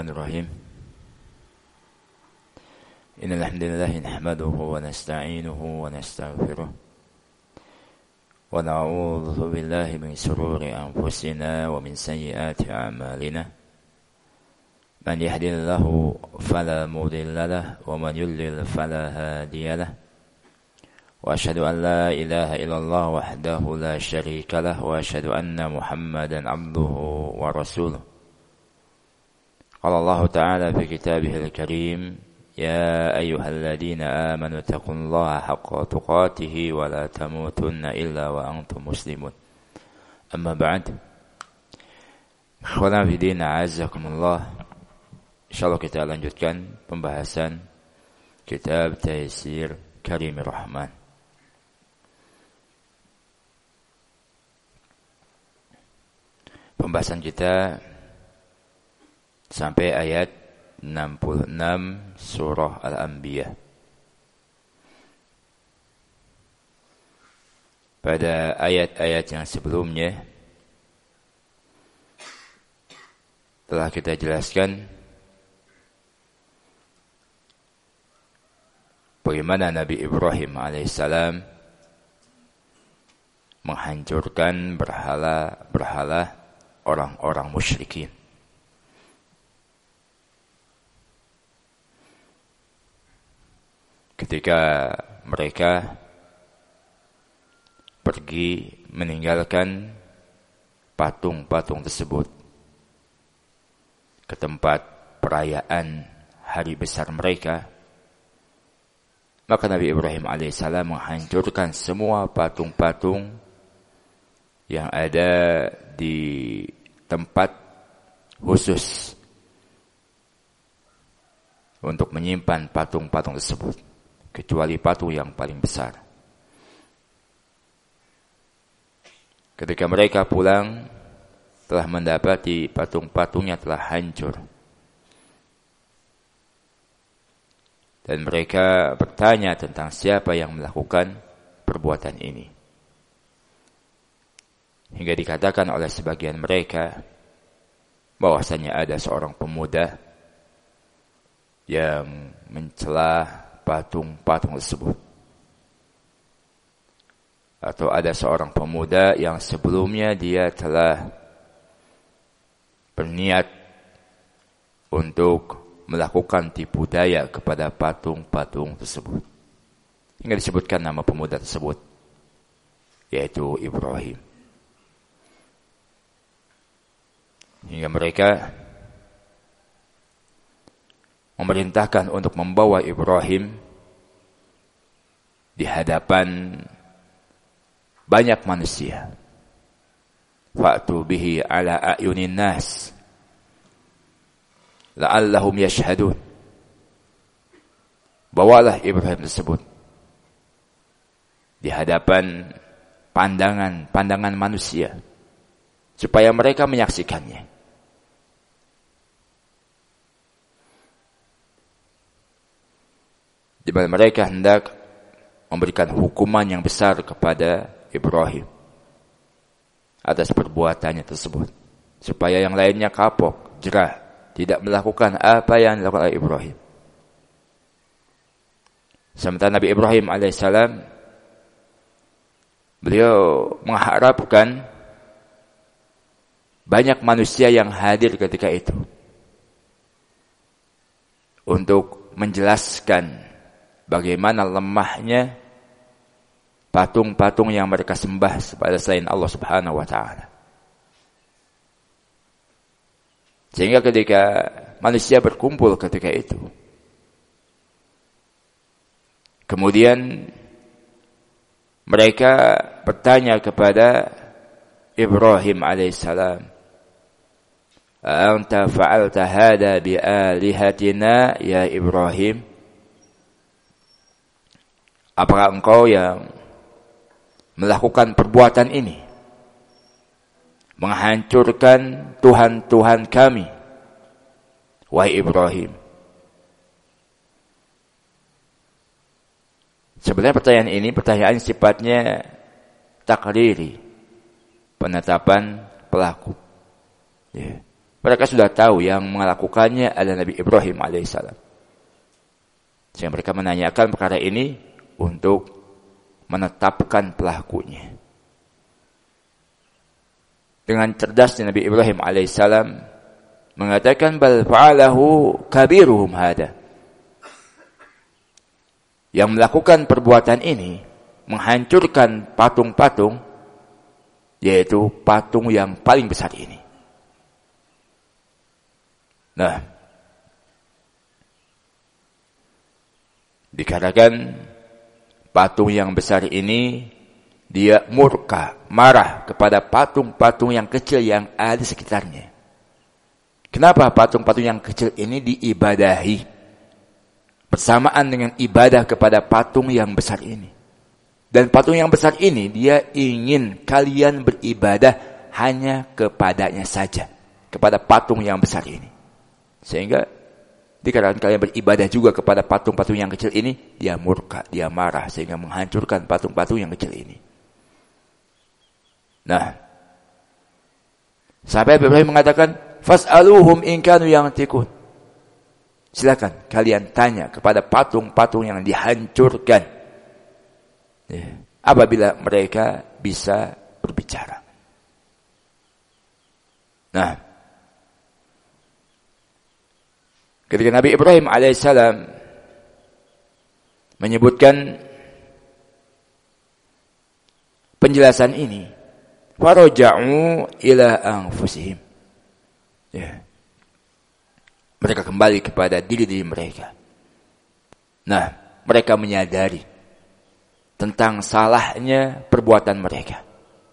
الرحيم إن الحمد لله نحمده ونستعينه ونستغفره ونعوذ بالله من شرور أنفسنا ومن سيئات أعمالنا من يهد الله فلا مضل له ومن يضلل فلا هادي له وأشهد أن لا إله إلا الله وحده لا شريك له وأشهد أن محمدا عبده ورسوله قال الله تعالى في كتابه الكريم يا أيها الذين آمنوا اتقوا الله حق تقاته ولا تموتن إلا وأنتم مسلمون أما بعد ikhwana fillah a'azzakumullah. Insyaallah kita lanjutkan pembahasan kitab Taysir Karimir Rahman. Pembahasan kita sampai ayat 66 surah Al-Anbiya. Pada ayat-ayat yang sebelumnya telah kita jelaskan bagaimana Nabi Ibrahim alaihissalam menghancurkan berhala-berhala orang-orang musyrikin. Ketika mereka pergi meninggalkan patung-patung tersebut ke tempat perayaan hari besar mereka, maka Nabi Ibrahim alaihissalam menghancurkan semua patung-patung yang ada di tempat khusus untuk menyimpan patung-patung tersebut, kecuali patung yang paling besar. Ketika mereka pulang, telah mendapati patung-patungnya telah hancur. Dan mereka bertanya tentang siapa yang melakukan perbuatan ini. Hingga dikatakan oleh sebagian mereka bahwasanya ada seorang pemuda yang mencela patung-patung tersebut. Atau ada seorang pemuda yang sebelumnya dia telah berniat untuk melakukan tipu daya kepada patung-patung tersebut. Hingga disebutkan nama pemuda tersebut, yaitu Ibrahim. Hingga mereka memerintahkan untuk membawa Ibrahim di hadapan banyak manusia. Fa'tu bihi ala a'yunin nas la'allahum yashhadun. Bawalah Ibrahim tersebut di hadapan pandangan manusia supaya mereka menyaksikannya. Di mana mereka hendak memberikan hukuman yang besar kepada Ibrahim atas perbuatannya tersebut, supaya yang lainnya kapok, jerah, tidak melakukan apa yang dilakukan oleh Ibrahim. Sementara Nabi Ibrahim alaihissalam, beliau mengharapkan banyak manusia yang hadir ketika itu untuk menjelaskan bagaimana lemahnya patung-patung yang mereka sembah kepada selain Allah Subhanahu wa taala. Sehingga ketika manusia berkumpul ketika itu, kemudian mereka bertanya kepada Ibrahim alaihissalam, "Anta fa'alta hada bi alihatina ya Ibrahim?" Apakah engkau yang melakukan perbuatan ini, menghancurkan Tuhan-Tuhan kami, wahai Ibrahim? Sebenarnya pertanyaan sifatnya takriri, penetapan pelaku. Ya. Mereka sudah tahu yang melakukannya adalah Nabi Ibrahim alaihissalam. Sehingga mereka menanyakan perkara ini untuk menetapkan pelakunya. Dengan cerdasnya Nabi Ibrahim alaihissalam mengatakan bal fa'alahu kabiruhum hada. Yang melakukan perbuatan ini menghancurkan patung-patung, yaitu patung yang paling besar ini. Nah, dikatakan patung yang besar ini dia murka, marah kepada patung-patung yang kecil yang ada di sekitarnya. Kenapa patung-patung yang kecil ini diibadahi bersamaan dengan ibadah kepada patung yang besar ini? Dan patung yang besar ini dia ingin kalian beribadah hanya kepadanya saja, kepada patung yang besar ini. Sehingga dikatakan kalian beribadah juga kepada patung-patung yang kecil ini, dia murka, dia marah sehingga menghancurkan patung-patung yang kecil ini. Nah, sahabat Ibrahim mengatakan, fas'aluhum in kanu yantiqun. Silakan kalian tanya kepada patung-patung yang dihancurkan, apabila mereka bisa berbicara. Nah, ketika Nabi Ibrahim alaihissalam menyebutkan penjelasan ini, faraja'u ila anfusihim. Mereka kembali kepada diri-diri mereka. Nah, mereka menyadari tentang salahnya perbuatan mereka.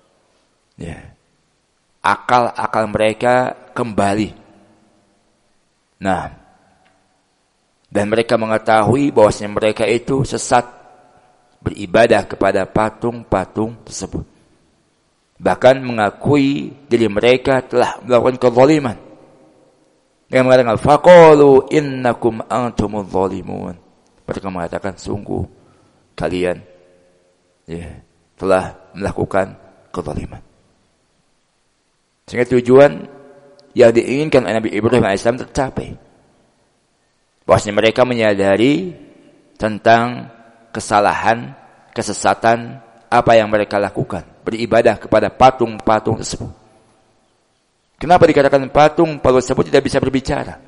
Akal-akal mereka kembali. Nah, dan mereka mengetahui bahwasanya mereka itu sesat beribadah kepada patung-patung tersebut. Bahkan mengakui diri mereka telah melakukan kezaliman. Yang mengatakan faqalu innakum antumuz zalimun. Mereka mengatakan sungguh kalian telah melakukan kezaliman. Sehingga tujuan yang diinginkan oleh Nabi Ibrahim AS tercapai. Bahwasanya mereka menyadari tentang kesalahan, kesesatan apa yang mereka lakukan, beribadah kepada patung-patung tersebut. Kenapa dikatakan patung-patung tersebut tidak bisa berbicara?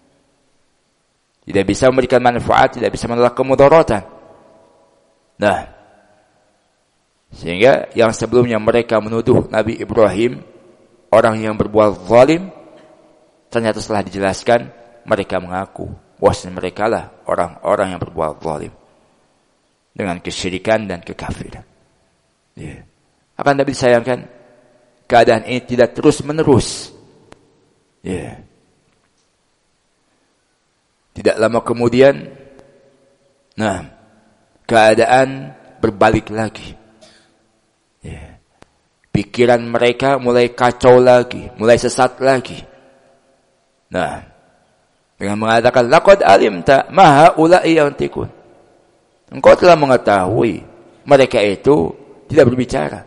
Tidak bisa memberikan manfaat, tidak bisa menolak kemudaratan. Nah, sehingga yang sebelumnya mereka menuduh Nabi Ibrahim orang yang berbuat zalim, ternyata setelah dijelaskan mereka mengaku bahwasanya mereka lah orang-orang yang berbuat zalim dengan kesyirikan dan kekafiran. Akan tapi disayangkan keadaan ini tidak terus menerus. Tidak lama kemudian, nah, keadaan berbalik lagi. Pikiran mereka mulai kacau lagi, mulai sesat lagi. Nah, dengan mengatakan laqad alimta ma haula'i yantiqun. Engkau telah mengetahui mereka itu tidak berbicara.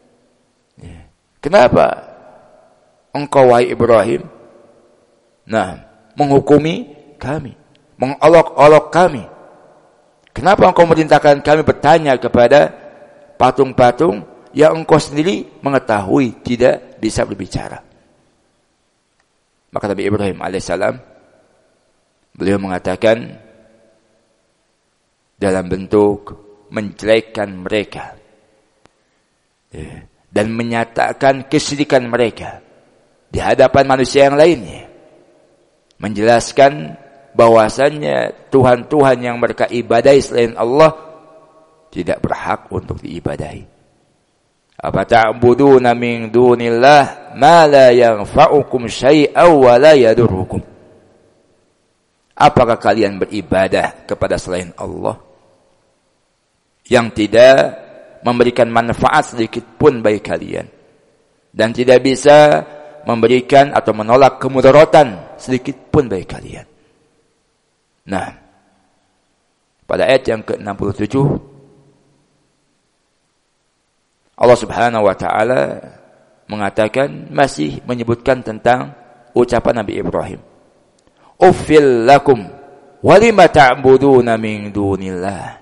Kenapa engkau wahai Ibrahim, nah, menghukumi kami, mengolok-olok kami? Kenapa engkau merintahkan kami bertanya kepada patung-patung yang engkau sendiri mengetahui tidak bisa berbicara? Maka Nabi Ibrahim alaihissalam beliau mengatakan dalam bentuk menjelekkan mereka dan menyatakan kesyirikan mereka di hadapan manusia yang lainnya, menjelaskan bahwasannya Tuhan-Tuhan yang mereka ibadahi selain Allah tidak berhak untuk diibadahi. Apa ta'buduna min dunillah ma la yanfa'ukum syai'aw wa la yadurrukum. Apakah kalian beribadah kepada selain Allah yang tidak memberikan manfaat sedikit pun bagi kalian dan tidak bisa memberikan atau menolak kemudaratan sedikit pun bagi kalian? Nah, pada ayat yang ke-67 Allah Subhanahu wa taala mengatakan, masih menyebutkan tentang ucapan Nabi Ibrahim. Uffil lakum walima ta'buduna min dunillah.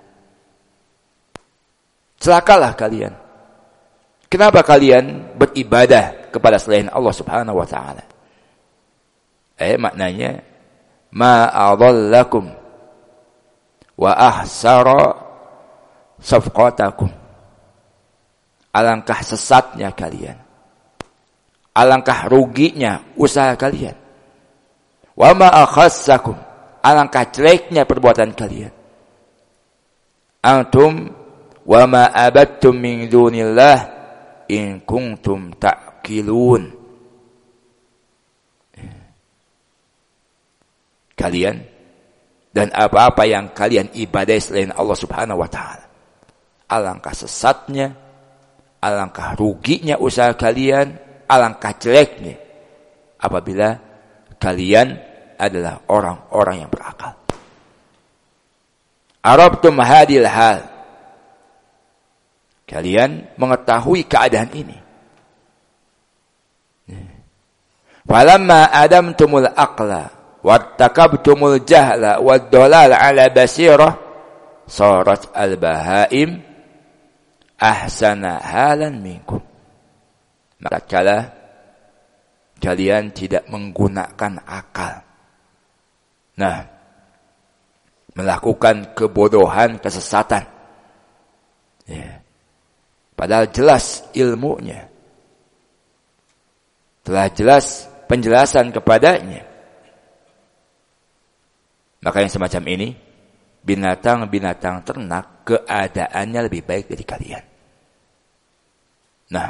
Celakalah kalian. Kenapa kalian beribadah kepada selain Allah Subhanahu wa taala? Maknanya ma adallakum wa ahsara safqatakum. Alangkah sesatnya kalian. Alangkah ruginya usaha kalian. Wa ma akhassakum. Alangkah jeleknya perbuatan kalian. Antum wa ma abattum min dunillah in kuntum ta'qilun. Kalian dan apa-apa yang kalian ibadai selain Allah Subhanahu wa taala. Alangkah sesatnya, alangkah ruginya usaha kalian, alangkah jeleknya apabila kalian adalah orang-orang yang berakal. Arabtum hadil hal. Kalian mengetahui keadaan ini. Falamma adamtumul aqla wattakabtumul jahla wad-dhalal ala basirah sarat al-bahaim ahsana halan minkum. Maka kala kalian tidak menggunakan akal. Nah, melakukan kebodohan, kesesatan. Ya. Padahal jelas ilmunya. Telah jelas penjelasan kepadanya. Maka yang semacam ini, binatang-binatang ternak keadaannya lebih baik dari kalian. Nah,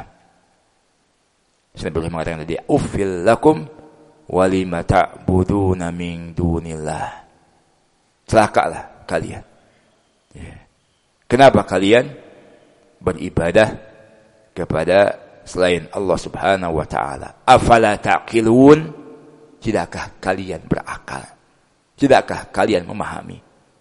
saya boleh mengatakan tadi, uffil lakum walima ta'buduna min dunillah. Celakalah kalian. Ya. Kenapa kalian beribadah kepada selain Allah Subhanahu wa taala? Afala taqilun? Tidakkah kalian berakal? Tidakkah kalian memahami?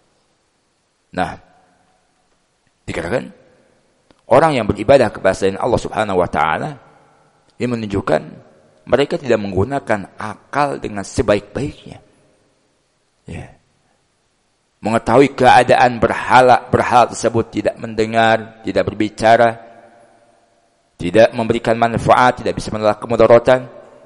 Nah, dikatakan orang yang beribadah kepada selain Allah Subhanahu wa taala ini menunjukkan mereka tidak menggunakan akal dengan sebaik-baiknya. Ya. Mengetahui keadaan berhala tersebut, tidak mendengar, tidak berbicara, tidak memberikan manfaat, tidak bisa menolak kemudaratan.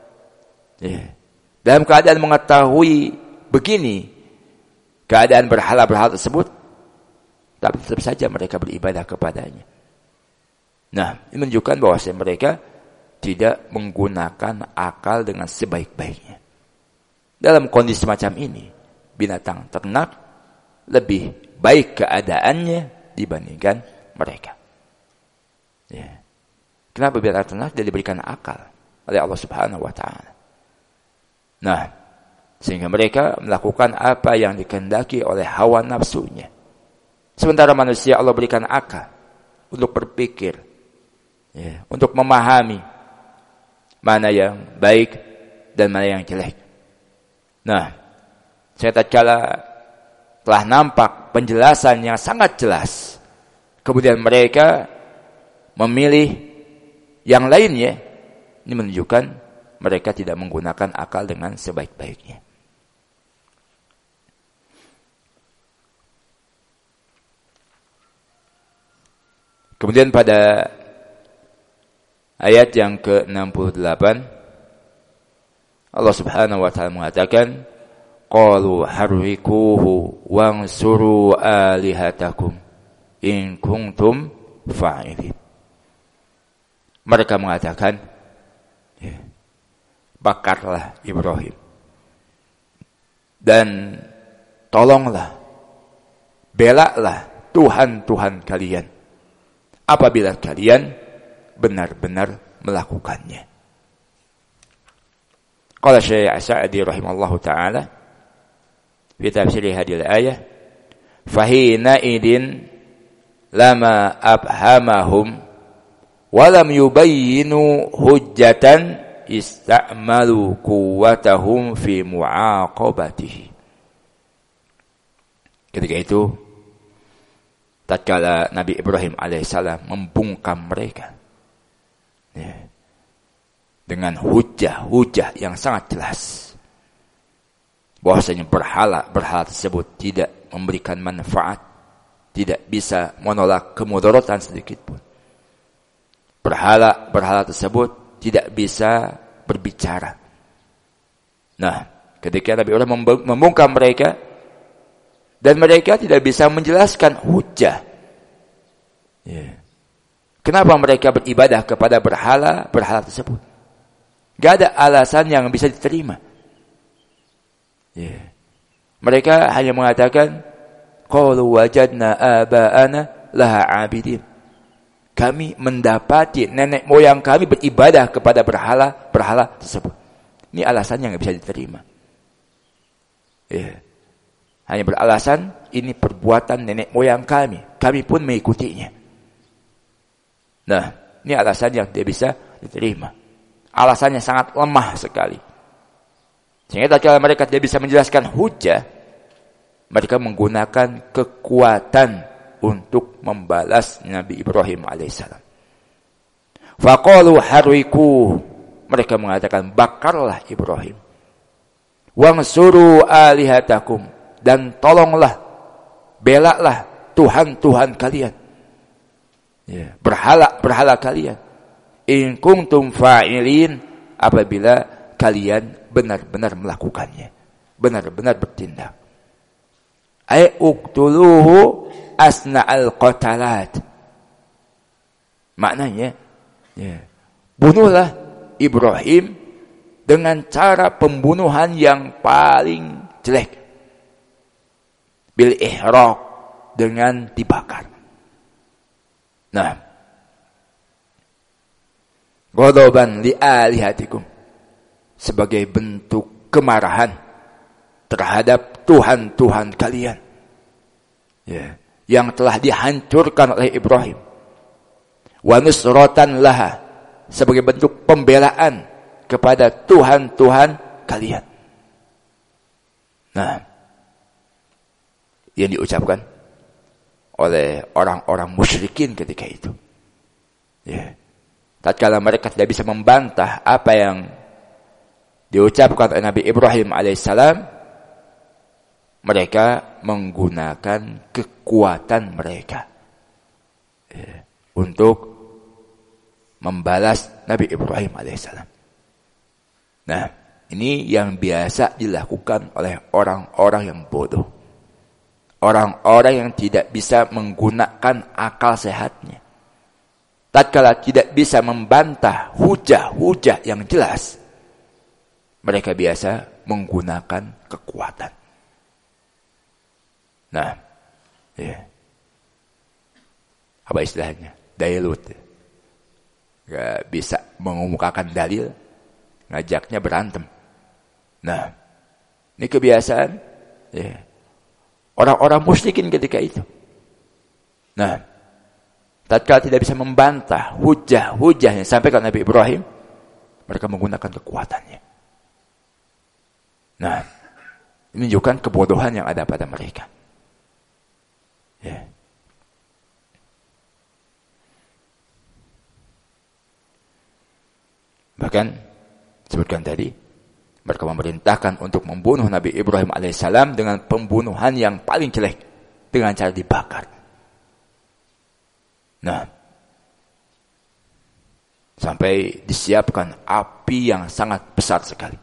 Ya. Dalam keadaan mengetahui begini keadaan berhala tersebut, tapi tetap saja mereka beribadah kepadanya. Nah, ini menunjukkan bahwa mereka tidak menggunakan akal dengan sebaik-baiknya. Dalam kondisi semacam ini, binatang ternak lebih baik keadaannya dibandingkan mereka. Ya. Kenapa binatang ternak tidak diberikan akal oleh Allah Subhanahu wa taala? Nah, sehingga mereka melakukan apa yang dikehendaki oleh hawa nafsunya. Sementara manusia Allah berikan akal untuk berpikir, ya, untuk memahami mana yang baik dan mana yang jelek. Nah, saya tatkala telah nampak penjelasan yang sangat jelas, kemudian mereka memilih yang lainnya, ini menunjukkan mereka tidak menggunakan akal dengan sebaik-baiknya. Kemudian pada ayat yang ke-68 Allah Subhanahu wa taala mengatakan, qalu harrikuhu wansuru alihatakum in kuntum fa'ilin. Mereka mengatakan, ya, bakarlah Ibrahim dan tolonglah, belalah Tuhan-Tuhan kalian apabila kalian benar-benar melakukannya. Qala Syekh Sa'di rahimallahu taala fi tafsir hadhihi al-ayah, fahina idin lama abhamahum wa lam yubayyinu hujjatan ista'malu quwwatahum fi mu'aqabatihi. Ketika itu tatkala Nabi Ibrahim alaihissalam membungkam mereka, ya, dengan hujah-hujah yang sangat jelas bahwasanya berhala tersebut tidak memberikan manfaat, tidak bisa menolak kemudaratan sedikit pun. Berhala tersebut tidak bisa berbicara. Nah, ketika Nabi Ibrahim membungkam mereka dan mereka tidak bisa menjelaskan hujah. Kenapa mereka beribadah kepada berhala tersebut? Gak ada alasan yang bisa diterima. Mereka hanya mengatakan, qalu wajadna aba'ana laha 'abidin. Kami mendapati nenek moyang kami beribadah kepada berhala tersebut. Ini alasan yang gak bisa diterima. Hanya beralasan ini perbuatan nenek moyang kami. Kami pun mengikutinya. Nah, ini alasan yang tidak bisa diterima. Alasannya sangat lemah sekali. Sehingga tatkala mereka tidak bisa menjelaskan hujah, mereka menggunakan kekuatan untuk membalas Nabi Ibrahim alaihissalam. Faqalu harriku, mereka mengatakan bakarlah Ibrahim. Wansuru alihatakum, dan tolonglah, belalah Tuhan-Tuhan kalian. Berhala kalian. In kuntum fa'ilin, apabila kalian benar-benar melakukannya, benar-benar bertindak. Ay uqtuluhu asna'al qatalat. Maknanya, bunuhlah Ibrahim dengan cara pembunuhan yang paling jelek. Bil ihraq, dengan dibakar. Nah, ghadaban li alihatikum, sebagai bentuk kemarahan terhadap Tuhan-Tuhan kalian yang telah dihancurkan oleh Ibrahim. Wa nusratan laha, sebagai bentuk pembelaan kepada Tuhan-Tuhan kalian. Nah, yang diucapkan oleh orang-orang musyrikin ketika itu. Tatkala mereka tidak bisa membantah apa yang diucapkan oleh Nabi Ibrahim alaihissalam, mereka menggunakan kekuatan mereka untuk membalas Nabi Ibrahim alaihissalam. Nah, ini yang biasa dilakukan oleh orang-orang yang bodoh. Orang-orang yang tidak bisa menggunakan akal sehatnya. Tatkala tidak bisa membantah hujah-hujah yang jelas, mereka biasa menggunakan kekuatan. Nah, apa istilahnya? Dailut. Gak bisa mengemukakan dalil, ngajaknya berantem. Nah, ini kebiasaan orang-orang musyrikin ketika itu. Nah, tatkala tidak bisa membantah hujah-hujah yang disampaikan Nabi Ibrahim, mereka menggunakan kekuatannya. Nah, ini menunjukkan kebodohan yang ada pada mereka. Bahkan sebutkan tadi, mereka memerintahkan untuk membunuh Nabi Ibrahim alaihissalam dengan pembunuhan yang paling jelek, dengan cara dibakar. Nah, sampai disiapkan api yang sangat besar sekali.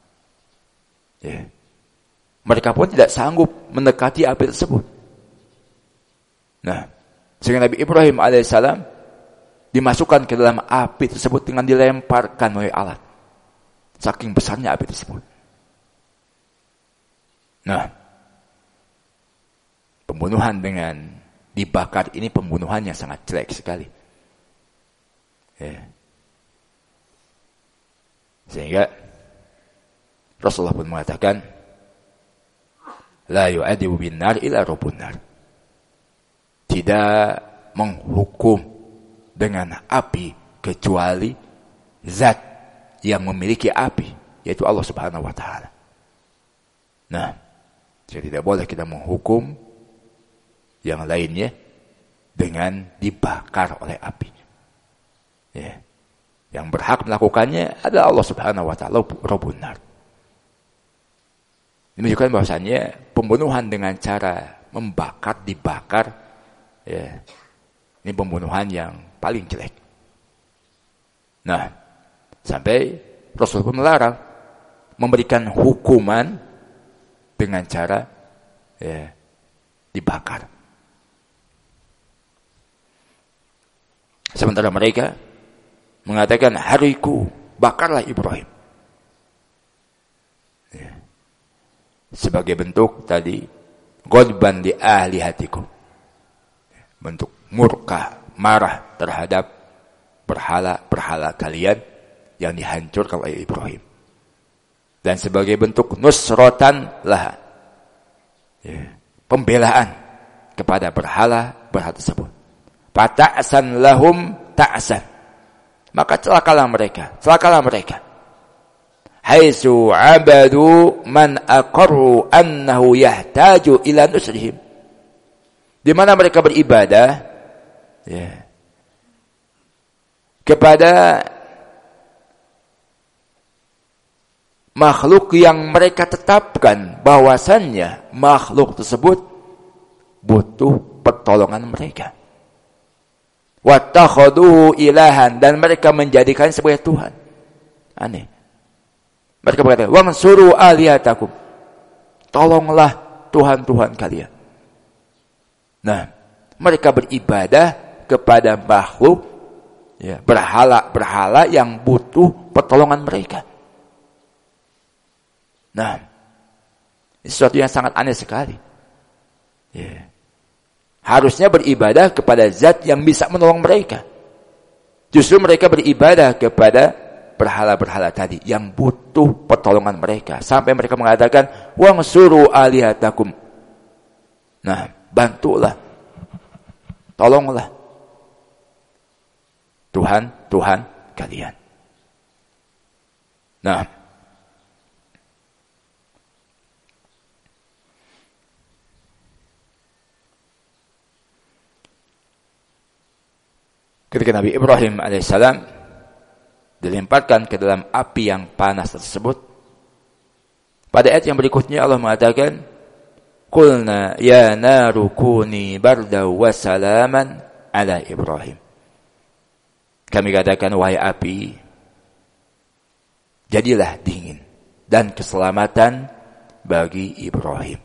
Mereka pun tidak sanggup mendekati api tersebut. Nah, sehingga Nabi Ibrahim alaihissalam dimasukkan ke dalam api tersebut dengan dilemparkan oleh alat. Saking besarnya api tersebut. Nah, pembunuhan dengan dibakar ini pembunuhan yang sangat jelek sekali. Sehingga Rasulullah pun mengatakan, la yu'adibu bin nar ila rabbun nar. Tidak menghukum dengan api kecuali zat yang memiliki api, yaitu Allah Subhanahu wa taala. Nah, jadi tidak boleh kita menghukum yang lainnya dengan dibakar oleh api. Yang berhak melakukannya adalah Allah Subhanahu wa taala, Rabbun nar. Ini menunjukkan bahwasannya pembunuhan dengan cara membakar, dibakar, ya, ini pembunuhan yang paling jelek. Nah, sampai Rasul pun melarang memberikan hukuman dengan cara, ya, dibakar. Sementara mereka mengatakan, hariku, bakarlah Ibrahim. Ya. Sebagai bentuk tadi, ghadban li alihatikum. Bentuk murka, marah terhadap berhala-berhala kalian yang dihancurkan oleh Ibrahim. Dan sebagai bentuk nusrotan laha. Ya. Pembelaan kepada berhala-berhala tersebut. Fata'san lahum ta'san. Maka celakalah mereka. Haitsu abadu man aqarru annahu yahtaju ila nusrihim. Di mana mereka beribadah, ya, kepada makhluk yang mereka tetapkan bahwasannya makhluk tersebut butuh pertolongan mereka. Wattakhaduhu ilahan, dan mereka menjadikan sebagai Tuhan. Aneh. Mereka berkata, wansuru alihatakum. Tolonglah Tuhan-Tuhan kalian. Nah, mereka beribadah kepada makhluk, ya, berhala-berhala yang butuh pertolongan mereka. Nah, ini sesuatu yang sangat aneh sekali. Ya. Harusnya beribadah kepada zat yang bisa menolong mereka. Justru mereka beribadah kepada berhala-berhala tadi yang butuh pertolongan mereka. Sampai mereka mengatakan, wansuru alihatakum. Nah, bantulah. Tolonglah Tuhan kalian. Nah, ketika Nabi Ibrahim alaihissalam dilemparkan ke dalam api yang panas tersebut, pada ayat yang berikutnya Allah mengatakan, qulna ya naru kuni barda wa salaman ala Ibrahim. Kami katakan, wahai api, jadilah dingin dan keselamatan bagi Ibrahim.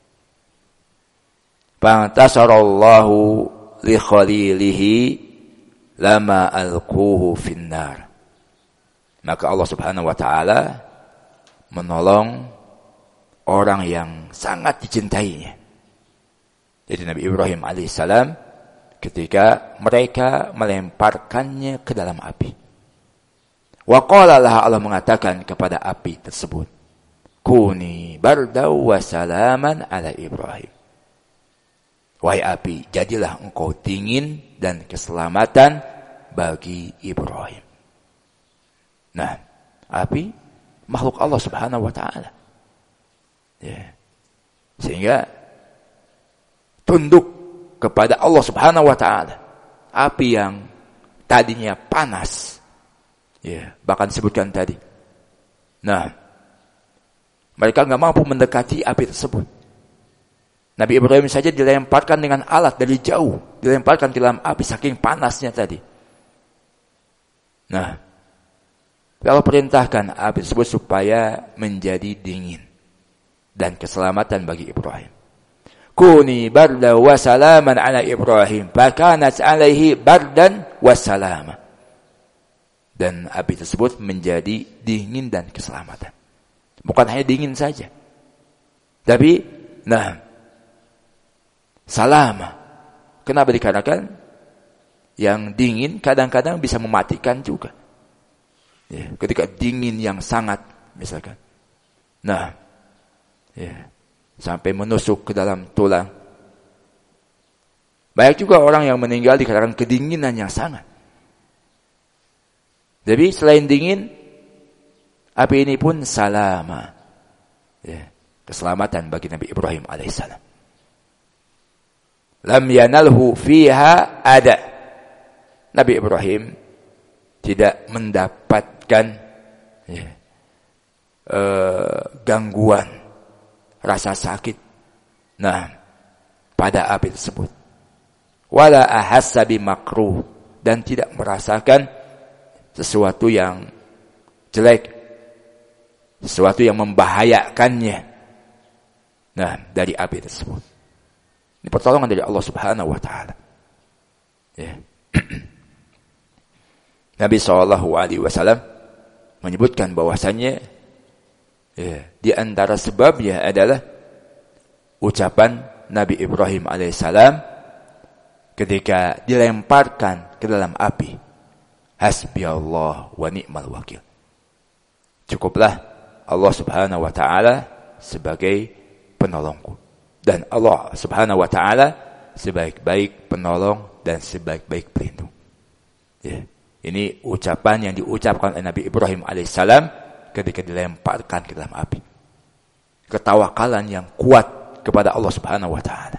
Fantasarallahu li khalilihi lama alquhu finnar. Maka Allah Subhanahu wa taala menolong orang yang sangat dicintainya. Jadi Nabi Ibrahim alaihissalam ketika mereka melemparkannya ke dalam api. Wa qala laha, Allah mengatakan kepada api tersebut, kuni bardaw wa salaman ala Ibrahim. Wahai api, jadilah engkau dingin dan keselamatan bagi Ibrahim. Nah, api makhluk Allah Subhanahu wa taala. Ya. Sehingga tunduk kepada Allah Subhanahu wa taala. Api yang tadinya panas. Ya, bahkan disebutkan tadi. Nah, mereka enggak mampu mendekati api tersebut. Nabi Ibrahim saja dilemparkan dengan alat dari jauh, dilemparkan ke dalam api saking panasnya tadi. Nah, Allah perintahkan api tersebut supaya menjadi dingin dan keselamatan bagi Ibrahim. Kuni barda wa salaman ala Ibrahim, fakanat alaihi bardan wa salama. Dan api tersebut menjadi dingin dan keselamatan. Bukan hanya dingin saja, tapi salama. Kenapa dikarenakan yang dingin kadang-kadang bisa mematikan juga. Ya, ketika dingin yang sangat, misalkan. Nah, ya, sampai menusuk ke dalam tulang. Banyak juga orang yang meninggal dikarenakan kedinginan yang sangat. Jadi selain dingin, api ini pun salama. Ya, keselamatan bagi Nabi Ibrahim alaihissalam. Lam yanalhu fiha ada. Nabi Ibrahim tidak mendapatkan gangguan rasa sakit pada api tersebut. Wala ahassa bimakruh, dan tidak merasakan sesuatu yang jelek, sesuatu yang membahayakannya dari api tersebut. Ini pertolongan dari Allah Subhanahu wa taala. Nabi SAW menyebutkan bahwasannya di antara sebabnya adalah ucapan Nabi Ibrahim alaihissalam ketika dilemparkan ke dalam api. Hasbiyallah wa ni'mal wakil. Cukuplah Allah Subhanahu wa taala sebagai penolongku, dan Allah Subhanahu wa taala sebaik-baik penolong dan sebaik-baik pelindung. Ini ucapan yang diucapkan oleh Nabi Ibrahim alaihissalam ketika dilemparkan ke dalam api. Ketawakalan yang kuat kepada Allah Subhanahu wa taala.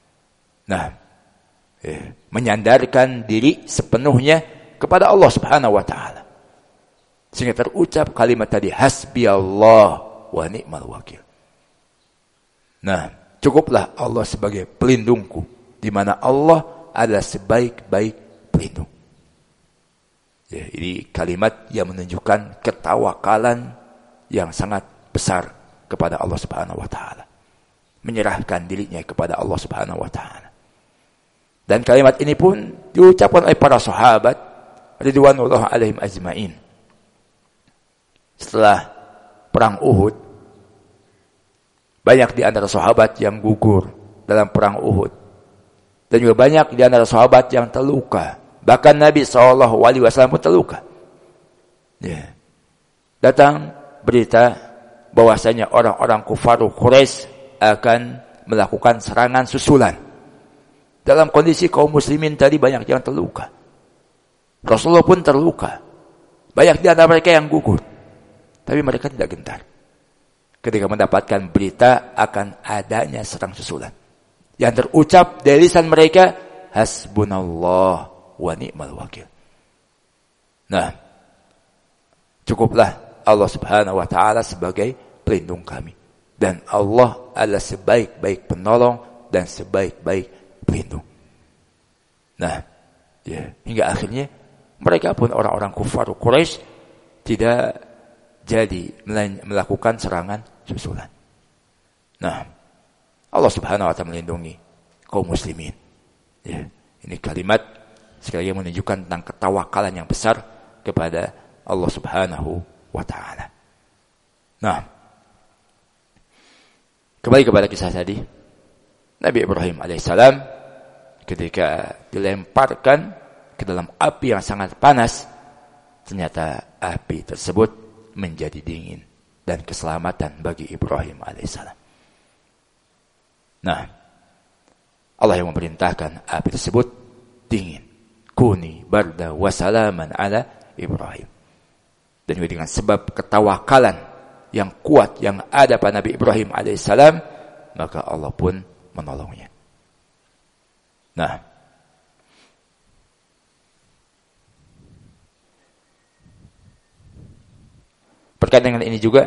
Menyandarkan diri sepenuhnya kepada Allah Subhanahu wa taala. Sehingga terucap kalimat tadi, hasbiyallah wa ni'mal wakil. Cukuplah Allah sebagai pelindungku, di mana Allah adalah sebaik-baik pelindung. Ini kalimat yang menunjukkan ketawakalan yang sangat besar kepada Allah Subhanahu wa taala. Menyerahkan dirinya kepada Allah Subhanahu wa taala. Dan kalimat ini pun diucapkan oleh para sahabat ridwanullah alaihim ajmain. Setelah perang Uhud, banyak di antara sahabat yang gugur dalam perang Uhud. Dan juga banyak di antara sahabat yang terluka. Bahkan Nabi SAW pun terluka. Datang berita bahwasanya orang-orang kufar Quraisy akan melakukan serangan susulan. Dalam kondisi kaum muslimin tadi banyak yang terluka. Rasulullah pun terluka. Banyak di antara mereka yang gugur. Tapi mereka tidak gentar ketika mendapatkan berita akan adanya serang susulan. Yang terucap dari lisan mereka, hasbunallah wa ni'mal wakil. Cukuplah Allah Subhanahu wa taala sebagai pelindung kami, dan Allah adalah sebaik-baik penolong dan sebaik-baik pelindung. Hingga akhirnya mereka pun orang-orang kufar Quraisy tidak jadi melakukan serangan susulan. Allah Subhanahu wa taala melindungi kaum muslimin. Ini kalimat sekali lagi menunjukkan tentang ketawakalan yang besar kepada Allah Subhanahu wa taala. Kembali kepada kisah tadi. Nabi Ibrahim alaihissalam ketika dilemparkan ke dalam api yang sangat panas, ternyata api tersebut menjadi dingin dan keselamatan bagi Ibrahim alaihissalam. Allah yang memerintahkan api tersebut dingin. Kuni barda wa salaman ala Ibrahim. Dan dengan sebab ketawakalan yang kuat yang ada pada Nabi Ibrahim alaihissalam, maka Allah pun menolongnya. Berkaitan dengan ini juga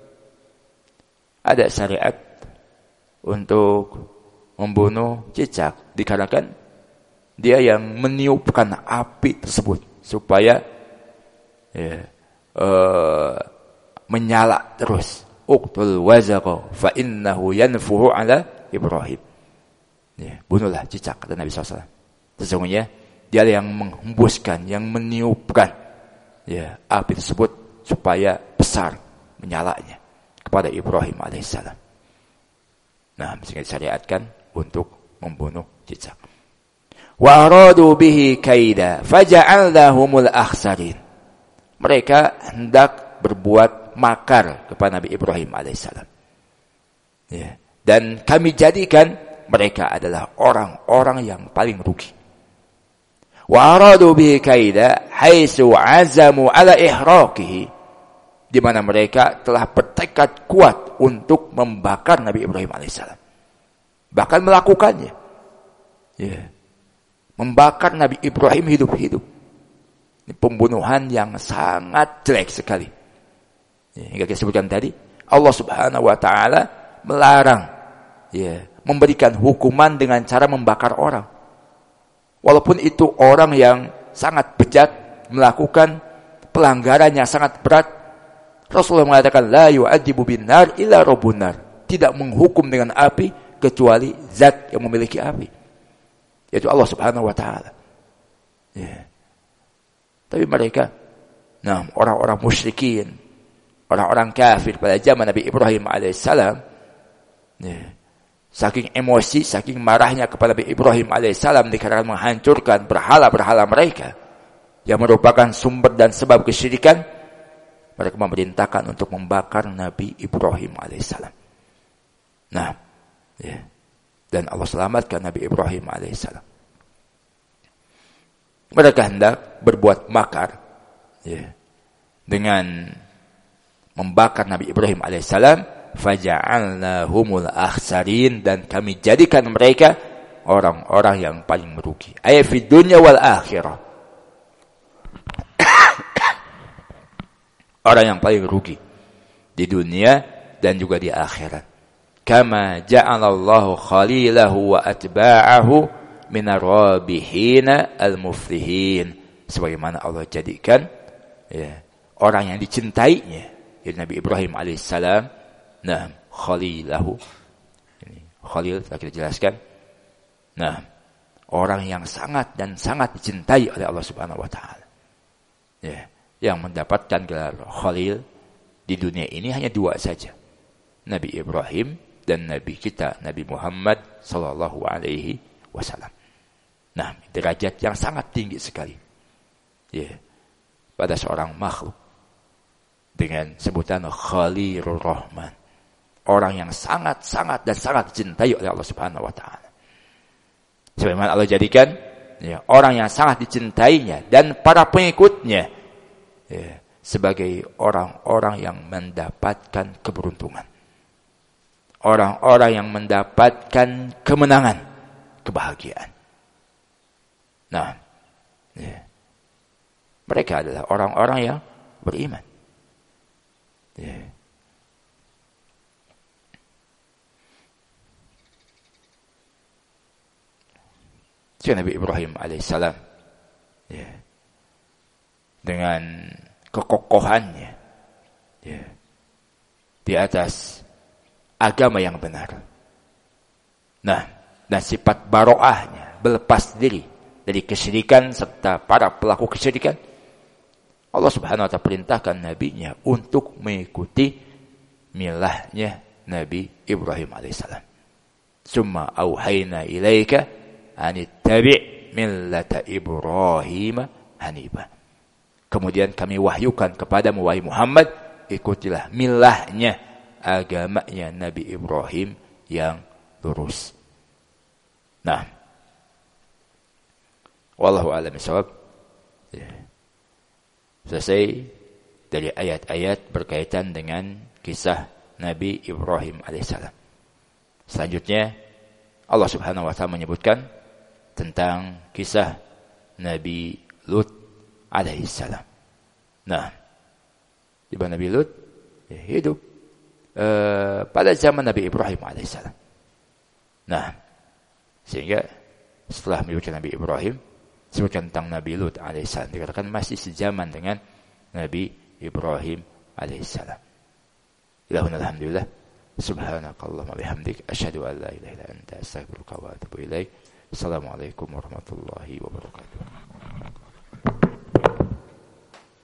ada syariat untuk membunuh cicak, dikarenakan dia yang meniupkan api tersebut supaya menyala terus. Uqtul wazaqa fa innahu yanfuhu ala Ibrahim. Bunuhlah cicak, kata Nabi SAW. Sesungguhnya dia yang menghembuskan, yang meniupkan api tersebut supaya besar menyalanya kepada Ibrahim alaihissalam. Sehingga disyariatkan untuk membunuh cicak. Wa aradu bihi kaida faja'alnahumul akhsarin. Mereka hendak berbuat makar kepada Nabi Ibrahim alaihissalam. Dan kami jadikan mereka adalah orang-orang yang paling rugi. Wa aradu bihi kaida haitsu azamu ala ihraqihi, di mana mereka telah bertekad kuat untuk membakar Nabi Ibrahim alaihissalam. Bahkan melakukannya. Membakar Nabi Ibrahim hidup-hidup. Ini pembunuhan yang sangat jelek sekali. Hingga kita sebutkan tadi, Allah Subhanahu wa taala melarang memberikan hukuman dengan cara membakar orang. Walaupun itu orang yang sangat bejat, melakukan pelanggaran yang sangat berat, Rasulullah mengatakan la yu'adzibu binnar illa rabbun nar. Tidak menghukum dengan api kecuali zat yang memiliki api, yaitu Allah Subhanahu wa taala. Tapi mereka, orang-orang musyrikin, orang-orang kafir pada zaman Nabi Ibrahim alaihissalam, saking emosi, saking marahnya kepada Nabi Ibrahim alaihissalam dikarenakan menghancurkan berhala-berhala mereka yang merupakan sumber dan sebab kesyirikan, mereka memerintahkan untuk membakar Nabi Ibrahim alaihissalam. Dan Allah selamatkan Nabi Ibrahim alaihissalam. Mereka hendak berbuat makar dengan membakar Nabi Ibrahim alaihissalam, faja'alnahumul akhsarin, dan kami jadikan mereka orang-orang yang paling merugi. Ayat fid dunya wal akhirah. Orang yang paling rugi di dunia dan juga di akhirat. Kama ja'alallahu khalilahu wa atba'ahu minar rabihina al-muflihin. Sebagaimana Allah jadikan orang yang dicintainya, yaitu Nabi Ibrahim alaihissalam, khalilahu. Ini khalil telah kita jelaskan. Orang yang sangat dan sangat dicintai oleh Allah Subhanahu wa taala. Yang mendapatkan gelar khalil di dunia ini hanya dua saja. Nabi Ibrahim dan Nabi kita, Nabi Muhammad sallallahu alaihi wasallam. Derajat yang sangat tinggi sekali. Pada seorang makhluk dengan sebutan Khalilur Rahman. Orang yang sangat-sangat dan sangat dicintai oleh Allah Subhanahu wa taala. Sebagaimana Allah jadikan orang yang sangat dicintainya dan para pengikutnya sebagai orang-orang yang mendapatkan keberuntungan. Orang-orang yang mendapatkan kemenangan, kebahagiaan. Mereka adalah orang-orang yang beriman. Nabi Ibrahim alaihissalam dengan kekokohannya di atas agama yang benar. Dan sifat baroahnya, berlepas diri dari kesyirikan serta para pelaku kesyirikan, Allah Subhanahu wa taala perintahkan nabinya untuk mengikuti milahnya Nabi Ibrahim alaihissalam. Summa auhayna ilaika anittabi' millata Ibrahim hanifa. Kemudian kami wahyukan kepadamu wahai Muhammad, ikutilah milahnya, agamanya Nabi Ibrahim yang lurus. Wallahu a'lam bishawab. Selesai dari ayat-ayat berkaitan dengan kisah Nabi Ibrahim alaihissalam. Selanjutnya Allah Subhanahu wa taala menyebutkan tentang kisah Nabi Lut alaihissalam. Di mana Nabi Lut hidup pada zaman Nabi Ibrahim alaihissalam. Sehingga setelah menyebutkan Nabi Ibrahim, sebutkan tentang Nabi Lut alaihissalam, dikatakan masih sejaman dengan Nabi Ibrahim alaihissalam. Ilahuna alhamdulillah. Subhanakallahumma bihamdik asyhadu an la ilaha illa anta astaghfiruka wa atubu ilaik. Assalamualaikum warahmatullahi wabarakatuh.